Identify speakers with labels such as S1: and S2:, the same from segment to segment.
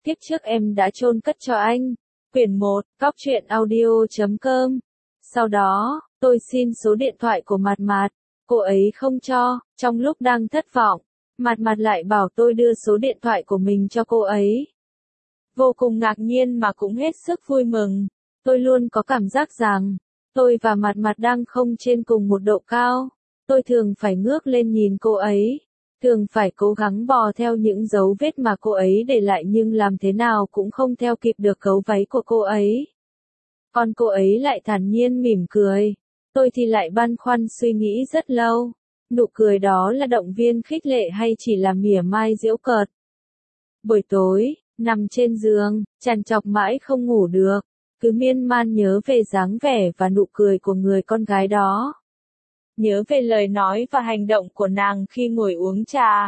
S1: kiếp trước em đã chôn cất cho anh. Quyển 1, Cóc truyện audio.com. Sau đó, tôi xin số điện thoại của Mạt Mạt. Cô ấy không cho, trong lúc đang thất vọng, Mạt Mạt lại bảo tôi đưa số điện thoại của mình cho cô ấy. Vô cùng ngạc nhiên mà cũng hết sức vui mừng. Tôi luôn có cảm giác rằng, tôi và Mạt Mạt đang không trên cùng một độ cao. Tôi thường phải ngước lên nhìn cô ấy, thường phải cố gắng bò theo những dấu vết mà cô ấy để lại nhưng làm thế nào cũng không theo kịp được gấu váy của cô ấy. Còn cô ấy lại thản nhiên mỉm cười. Tôi thì lại băn khoăn suy nghĩ rất lâu. Nụ cười đó là động viên khích lệ hay chỉ là mỉa mai giễu cợt. Buổi tối, nằm trên giường, trằn trọc mãi không ngủ được, cứ miên man nhớ về dáng vẻ và nụ cười của người con gái đó. Nhớ về lời nói và hành động của nàng khi ngồi uống trà.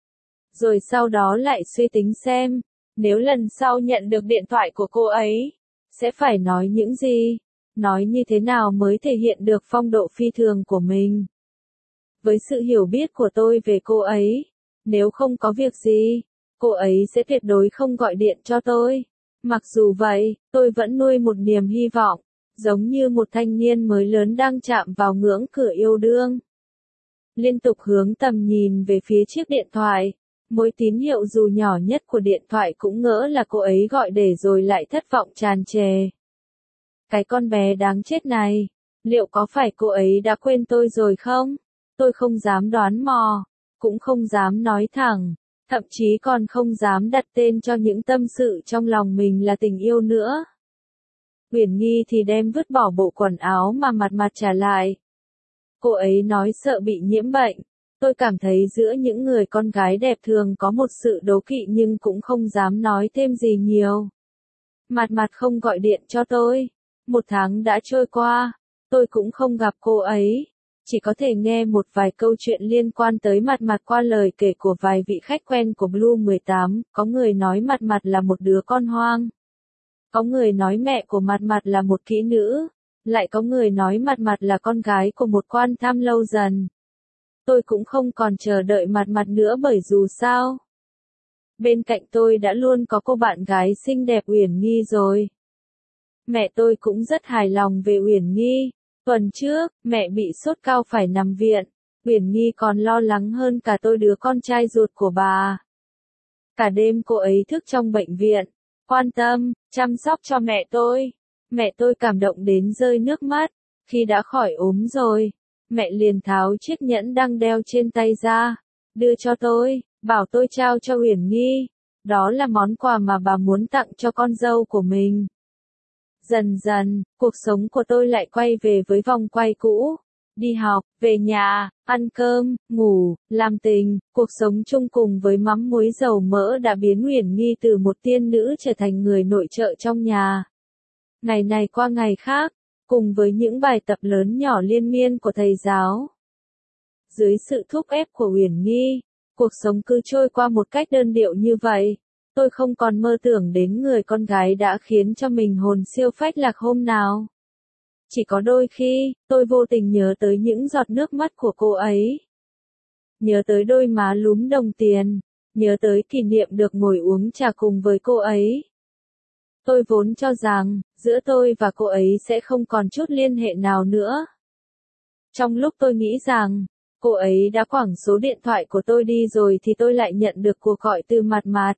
S1: Rồi sau đó lại suy tính xem, nếu lần sau nhận được điện thoại của cô ấy, sẽ phải nói những gì, nói như thế nào mới thể hiện được phong độ phi thường của mình. Với sự hiểu biết của tôi về cô ấy, nếu không có việc gì, cô ấy sẽ tuyệt đối không gọi điện cho tôi. Mặc dù vậy, tôi vẫn nuôi một niềm hy vọng, giống như một thanh niên mới lớn đang chạm vào ngưỡng cửa yêu đương. Liên tục hướng tầm nhìn về phía chiếc điện thoại, mỗi tín hiệu dù nhỏ nhất của điện thoại cũng ngỡ là cô ấy gọi để rồi lại thất vọng tràn trề. Cái con bé đáng chết này, liệu có phải cô ấy đã quên tôi rồi không? Tôi không dám đoán mò, cũng không dám nói thẳng, thậm chí còn không dám đặt tên cho những tâm sự trong lòng mình là tình yêu nữa. Uyển Nhi thì đem vứt bỏ bộ quần áo mà Mạt Mạt trả lại. Cô ấy nói sợ bị nhiễm bệnh. Tôi cảm thấy giữa những người con gái đẹp thường có một sự đố kỵ nhưng cũng không dám nói thêm gì nhiều. Mạt Mạt không gọi điện cho tôi. 1 tháng đã trôi qua, tôi cũng không gặp cô ấy. Chỉ có thể nghe một vài câu chuyện liên quan tới Mạt Mạt qua lời kể của vài vị khách quen của Blue 18. Có người nói Mạt Mạt là một đứa con hoang. Có người nói mẹ của Mạt Mạt là một kỹ nữ. Lại có người nói Mạt Mạt là con gái của một quan tham lâu dần. Tôi cũng không còn chờ đợi Mạt Mạt nữa bởi dù sao, bên cạnh tôi đã luôn có cô bạn gái xinh đẹp Uyển Nhi rồi. Mẹ tôi cũng rất hài lòng về Uyển Nhi. Tuần trước, mẹ bị sốt cao phải nằm viện. Uyển Nhi còn lo lắng hơn cả tôi đứa con trai ruột của bà. Cả đêm cô ấy thức trong bệnh viện, quan tâm, chăm sóc cho mẹ tôi. Mẹ tôi cảm động đến rơi nước mắt. Khi đã khỏi ốm rồi, mẹ liền tháo chiếc nhẫn đang đeo trên tay ra, đưa cho tôi, bảo tôi trao cho Uyển Nhi. Đó là món quà mà bà muốn tặng cho con dâu của mình. Dần dần, cuộc sống của tôi lại quay về với vòng quay cũ. Đi học, về nhà, ăn cơm, ngủ, làm tình, cuộc sống chung cùng với mắm muối dầu mỡ đã biến Uyển Nhi từ một tiên nữ trở thành người nội trợ trong nhà. Ngày này qua ngày khác, cùng với những bài tập lớn nhỏ liên miên của thầy giáo. Dưới sự thúc ép của Uyển Nhi, cuộc sống cứ trôi qua một cách đơn điệu như vậy. Tôi không còn mơ tưởng đến người con gái đã khiến cho mình hồn siêu phách lạc hôm nào. Chỉ có đôi khi, tôi vô tình nhớ tới những giọt nước mắt của cô ấy. Nhớ tới đôi má lúm đồng tiền, nhớ tới kỷ niệm được ngồi uống trà cùng với cô ấy. Tôi vốn cho rằng, giữa tôi và cô ấy sẽ không còn chút liên hệ nào nữa. Trong lúc tôi nghĩ rằng, cô ấy đã quẳng số điện thoại của tôi đi rồi thì tôi lại nhận được cuộc gọi từ Mạt Mạt.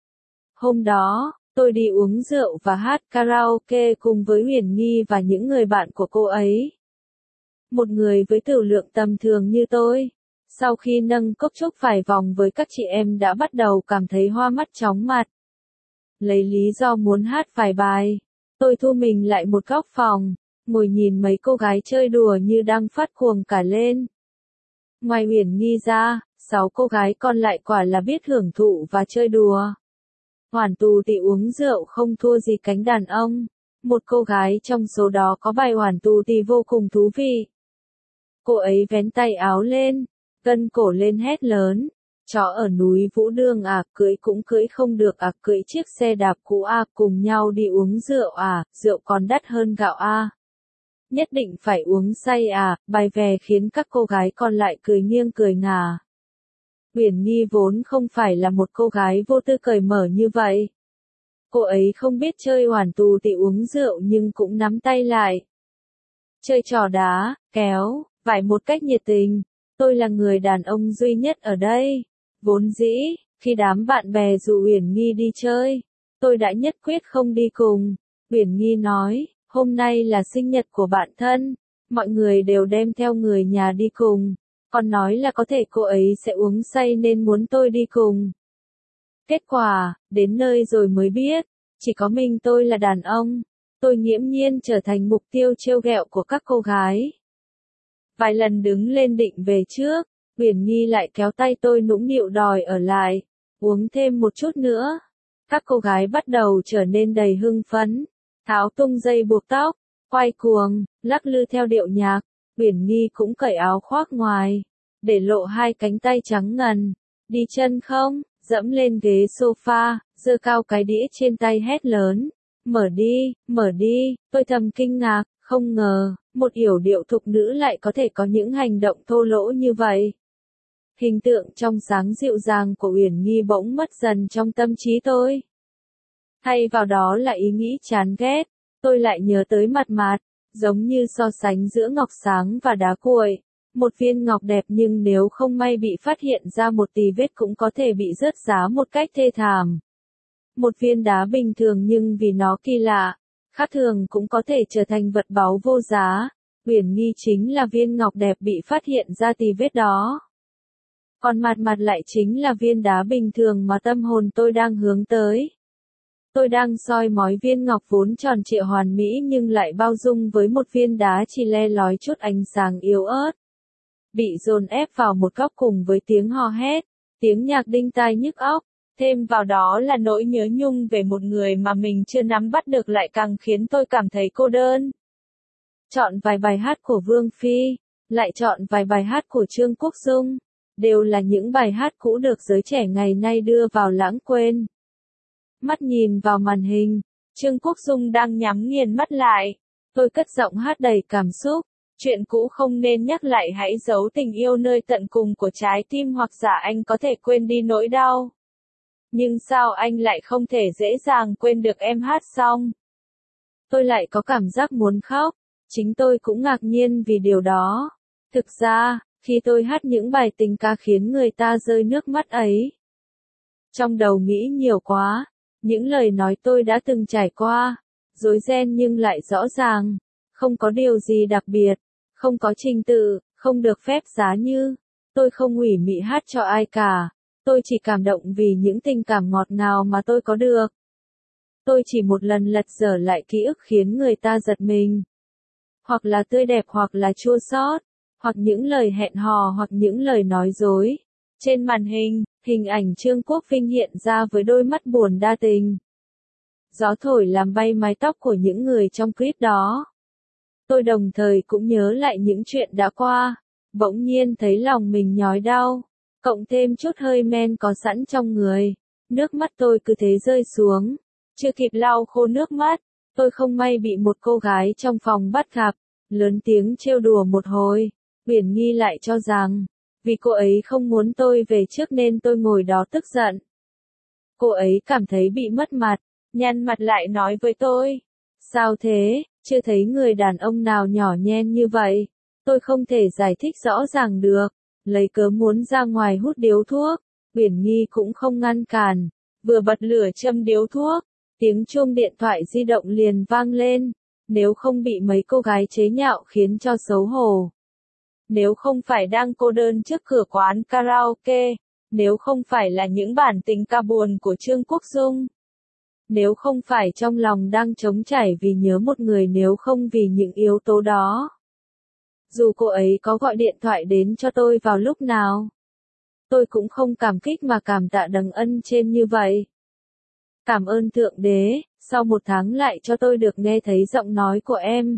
S1: Hôm đó, tôi đi uống rượu và hát karaoke cùng với Uyển Nhi và những người bạn của cô ấy. Một người với tửu lượng tầm thường như tôi, sau khi nâng cốc chúc vài vòng với các chị em đã bắt đầu cảm thấy hoa mắt chóng mặt. Lấy lý do muốn hát vài bài, tôi thu mình lại một góc phòng, ngồi nhìn mấy cô gái chơi đùa như đang phát cuồng cả lên. Ngoài Uyển Nhi ra, 6 cô gái còn lại quả là biết hưởng thụ và chơi đùa. Hoàn Tù thì uống rượu không thua gì cánh đàn ông. Một cô gái trong số đó có bài Hoàn Tù thì vô cùng thú vị. Cô ấy vén tay áo lên, gân cổ lên hét lớn. Chó ở núi Vũ Đường à, cưỡi cũng cưỡi không được à, cưỡi chiếc xe đạp cũ à, cùng nhau đi uống rượu à, rượu còn đắt hơn gạo à. Nhất định phải uống say à, bài về khiến các cô gái còn lại cười nghiêng cười ngả. Uyển Nhi vốn không phải là một cô gái vô tư cởi mở như vậy. Cô ấy không biết chơi hoàn tù tị uống rượu nhưng cũng nắm tay lại. Chơi trò đá, kéo, vải một cách nhiệt tình. Tôi là người đàn ông duy nhất ở đây. Vốn dĩ, khi đám bạn bè rủ Uyển Nghi đi chơi, tôi đã nhất quyết không đi cùng. Uyển Nghi nói, hôm nay là sinh nhật của bạn thân, mọi người đều đem theo người nhà đi cùng. Còn nói là có thể cô ấy sẽ uống say nên muốn tôi đi cùng. Kết quả, đến nơi rồi mới biết, chỉ có mình tôi là đàn ông. Tôi nghiễm nhiên trở thành mục tiêu trêu ghẹo của các cô gái. Vài lần đứng lên định về trước, Uyển Nghi lại kéo tay tôi nũng nịu đòi ở lại, uống thêm một chút nữa. Các cô gái bắt đầu trở nên đầy hưng phấn, tháo tung dây buộc tóc, quay cuồng, lắc lư theo điệu nhạc. Uyển Nghi cũng cởi áo khoác ngoài, để lộ hai cánh tay trắng ngần. Đi chân không, dẫm lên ghế sofa, giơ cao cái đĩa trên tay hét lớn. Mở đi, tôi thầm kinh ngạc, không ngờ, một yểu điệu thục nữ lại có thể có những hành động thô lỗ như vậy. Hình tượng trong sáng dịu dàng của Uyển Nghi bỗng mất dần trong tâm trí tôi. Thay vào đó là ý nghĩ chán ghét, tôi lại nhớ tới Mạt Mạt, giống như so sánh giữa ngọc sáng và đá cuội. Một viên ngọc đẹp nhưng nếu không may bị phát hiện ra một tì vết cũng có thể bị rớt giá một cách thê thảm. Một viên đá bình thường nhưng vì nó kỳ lạ, khác thường cũng có thể trở thành vật báu vô giá. Uyển Nghi chính là viên ngọc đẹp bị phát hiện ra tì vết đó. Còn Mạt Mạt lại chính là viên đá bình thường mà tâm hồn tôi đang hướng tới. Tôi đang soi mói viên ngọc vốn tròn trịa hoàn mỹ nhưng lại bao dung với một viên đá chỉ le lói chút ánh sáng yếu ớt. Bị dồn ép vào một góc cùng với tiếng hò hét, tiếng nhạc đinh tai nhức óc, thêm vào đó là nỗi nhớ nhung về một người mà mình chưa nắm bắt được lại càng khiến tôi cảm thấy cô đơn. Chọn vài bài hát của Vương Phi, lại chọn vài bài hát của Trương Quốc Dung, đều là những bài hát cũ được giới trẻ ngày nay đưa vào lãng quên. Mắt nhìn vào màn hình, Trương Quốc Dung đang nhắm nghiền mắt lại. Tôi cất giọng hát đầy cảm xúc. Chuyện cũ không nên nhắc lại, hãy giấu tình yêu nơi tận cùng của trái tim hoặc giả anh có thể quên đi nỗi đau. Nhưng sao anh lại không thể dễ dàng quên được em hát xong? Tôi lại có cảm giác muốn khóc. Chính tôi cũng ngạc nhiên vì điều đó. Thực ra, khi tôi hát những bài tình ca khiến người ta rơi nước mắt ấy, trong đầu nghĩ nhiều quá. Những lời nói tôi đã từng trải qua, rối ren nhưng lại rõ ràng, không có điều gì đặc biệt, không có trình tự, không được phép giá như. Tôi không ủy mị hát cho ai cả, tôi chỉ cảm động vì những tình cảm ngọt ngào mà tôi có được. Tôi chỉ một lần lật dở lại ký ức khiến người ta giật mình. Hoặc là tươi đẹp hoặc là chua xót, hoặc những lời hẹn hò hoặc những lời nói dối. Trên màn hình, hình ảnh Trương Quốc Vinh hiện ra với đôi mắt buồn đa tình. Gió thổi làm bay mái tóc của những người trong clip đó. Tôi đồng thời cũng nhớ lại những chuyện đã qua, bỗng nhiên thấy lòng mình nhói đau, cộng thêm chút hơi men có sẵn trong người. Nước mắt tôi cứ thế rơi xuống, chưa kịp lau khô nước mắt, tôi không may bị một cô gái trong phòng bắt gặp, lớn tiếng trêu đùa một hồi. Uyển Nghi lại cho rằng, vì cô ấy không muốn tôi về trước nên tôi ngồi đó tức giận. Cô ấy cảm thấy bị mất mặt, nhăn mặt lại nói với tôi. Sao thế, chưa thấy người đàn ông nào nhỏ nhen như vậy. Tôi không thể giải thích rõ ràng được, lấy cớ muốn ra ngoài hút điếu thuốc. Uyển Nghi cũng không ngăn cản, vừa bật lửa châm điếu thuốc, tiếng chuông điện thoại di động liền vang lên. Nếu không bị mấy cô gái chế nhạo khiến cho xấu hổ. Nếu không phải đang cô đơn trước cửa quán karaoke, nếu không phải là những bản tình ca buồn của Trương Quốc Dung, nếu không phải trong lòng đang trống trải vì nhớ một người, nếu không vì những yếu tố đó. Dù cô ấy có gọi điện thoại đến cho tôi vào lúc nào, tôi cũng không cảm kích mà cảm tạ đấng ân trên như vậy. Cảm ơn Thượng Đế, sau một tháng lại cho tôi được nghe thấy giọng nói của em.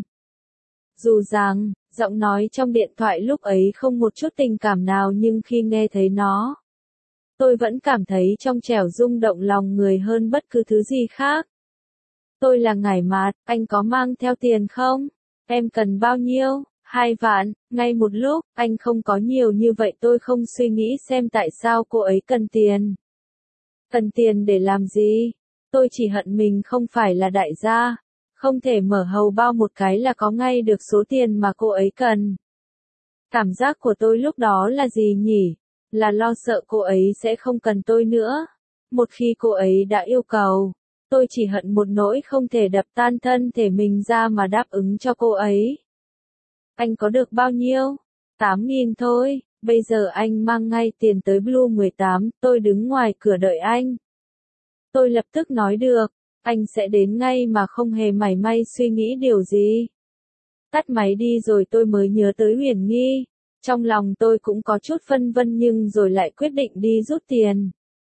S1: Dù rằng, giọng nói trong điện thoại lúc ấy không một chút tình cảm nào nhưng khi nghe thấy nó, tôi vẫn cảm thấy trong trẻo rung động lòng người hơn bất cứ thứ gì khác. Tôi là Ngải Mạt, anh có mang theo tiền không? Em cần bao nhiêu? 2 vạn, ngay một lúc, anh không có nhiều như vậy. Tôi không suy nghĩ xem tại sao cô ấy cần tiền. Cần tiền để làm gì? Tôi chỉ hận mình không phải là đại gia, không thể mở hầu bao một cái là có ngay được số tiền mà cô ấy cần. Cảm giác của tôi lúc đó là gì nhỉ? Là lo sợ cô ấy sẽ không cần tôi nữa. Một khi cô ấy đã yêu cầu, tôi chỉ hận một nỗi không thể đập tan thân thể mình ra mà đáp ứng cho cô ấy. Anh có được bao nhiêu? 8.000 thôi, bây giờ anh mang ngay tiền tới Blue 18, tôi đứng ngoài cửa đợi anh. Tôi lập tức nói được, anh sẽ đến ngay mà không hề mảy may suy nghĩ điều gì. Tắt máy đi rồi tôi mới nhớ tới Huyền Nghi. Trong lòng tôi cũng có chút phân vân nhưng rồi lại quyết định đi rút tiền.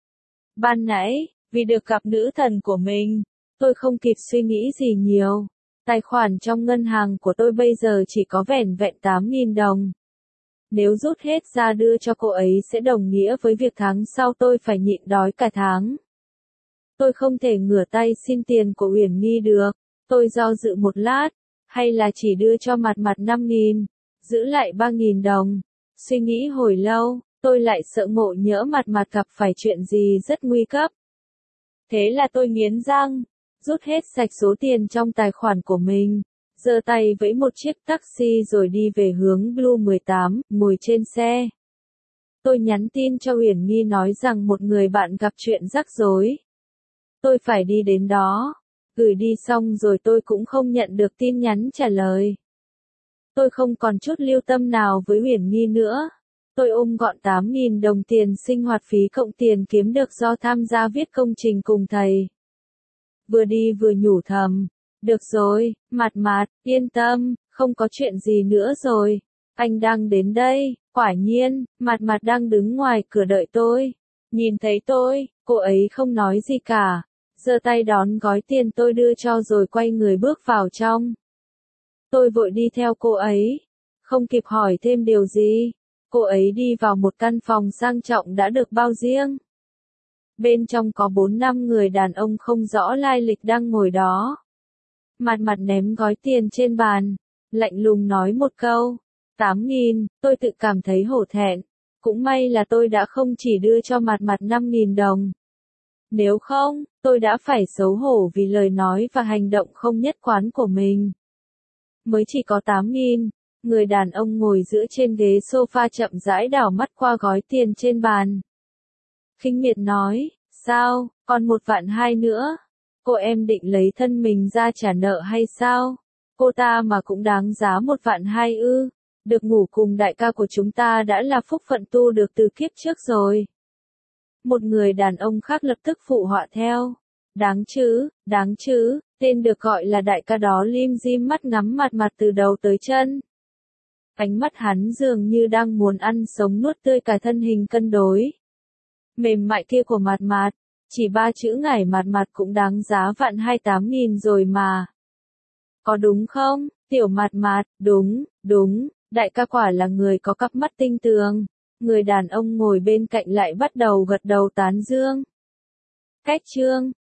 S1: Ban nãy, vì được gặp nữ thần của mình, tôi không kịp suy nghĩ gì nhiều. Tài khoản trong ngân hàng của tôi bây giờ chỉ có vẻn vẹn 8.000 đồng. Nếu rút hết ra đưa cho cô ấy sẽ đồng nghĩa với việc tháng sau tôi phải nhịn đói cả tháng. Tôi không thể ngửa tay xin tiền của Uyển Nghi được. Tôi do dự một lát, hay là chỉ đưa cho mặt 5.000, giữ lại 3.000 đồng. Suy nghĩ hồi lâu, tôi lại sợ ngộ nhỡ mặt gặp phải chuyện gì rất nguy cấp. Thế là tôi nghiến răng, rút hết sạch số tiền trong tài khoản của mình, giơ tay vẫy một chiếc taxi rồi đi về hướng Blue 18, ngồi trên xe. Tôi nhắn tin cho Uyển Nghi nói rằng một người bạn gặp chuyện rắc rối. Tôi phải đi đến đó. Gửi đi xong rồi tôi cũng không nhận được tin nhắn trả lời. Tôi không còn chút lưu tâm nào với Uyển Nghi nữa. Tôi ôm gọn 8.000 đồng tiền sinh hoạt phí cộng tiền kiếm được do tham gia viết công trình cùng thầy. Vừa đi vừa nhủ thầm. Được rồi, Mạt, yên tâm, không có chuyện gì nữa rồi. Anh đang đến đây. Quả nhiên, Mạt đang đứng ngoài cửa đợi tôi. Nhìn thấy tôi, cô ấy không nói gì cả. Giơ tay đón gói tiền tôi đưa cho rồi quay người bước vào trong. Tôi vội đi theo cô ấy. Không kịp hỏi thêm điều gì. Cô ấy đi vào một căn phòng sang trọng đã được bao riêng. Bên trong có 4-5 người đàn ông không rõ lai lịch đang ngồi đó. Mạt ném gói tiền trên bàn. Lạnh lùng nói một câu. 8.000, tôi tự cảm thấy hổ thẹn. Cũng may là tôi đã không chỉ đưa cho Mạt 5.000 đồng. Nếu không, tôi đã phải xấu hổ vì lời nói và hành động không nhất quán của mình. Mới chỉ có 8.000, người đàn ông ngồi giữa trên ghế sofa chậm rãi đảo mắt qua gói tiền trên bàn. Khinh miệt nói, sao, còn 1.200.000 nữa? Cô em định lấy thân mình ra trả nợ hay sao? Cô ta mà cũng đáng giá 1.200.000 ư? Được ngủ cùng đại ca của chúng ta đã là phúc phận tu được từ kiếp trước rồi. Một người đàn ông khác lập tức phụ họa theo. Đáng chứ, tên được gọi là đại ca đó lim dim mắt ngắm Mạt từ đầu tới chân. Ánh mắt hắn dường như đang muốn ăn sống nuốt tươi cả thân hình cân đối. Mềm mại kia của Mạt, chỉ 3 chữ ngải Mạt cũng đáng giá 1.280.000 rồi mà. Có đúng không, tiểu Mạt, đúng, đại ca quả là người có cặp mắt tinh tường. Người đàn ông ngồi bên cạnh lại bắt đầu gật đầu tán dương. Cách chương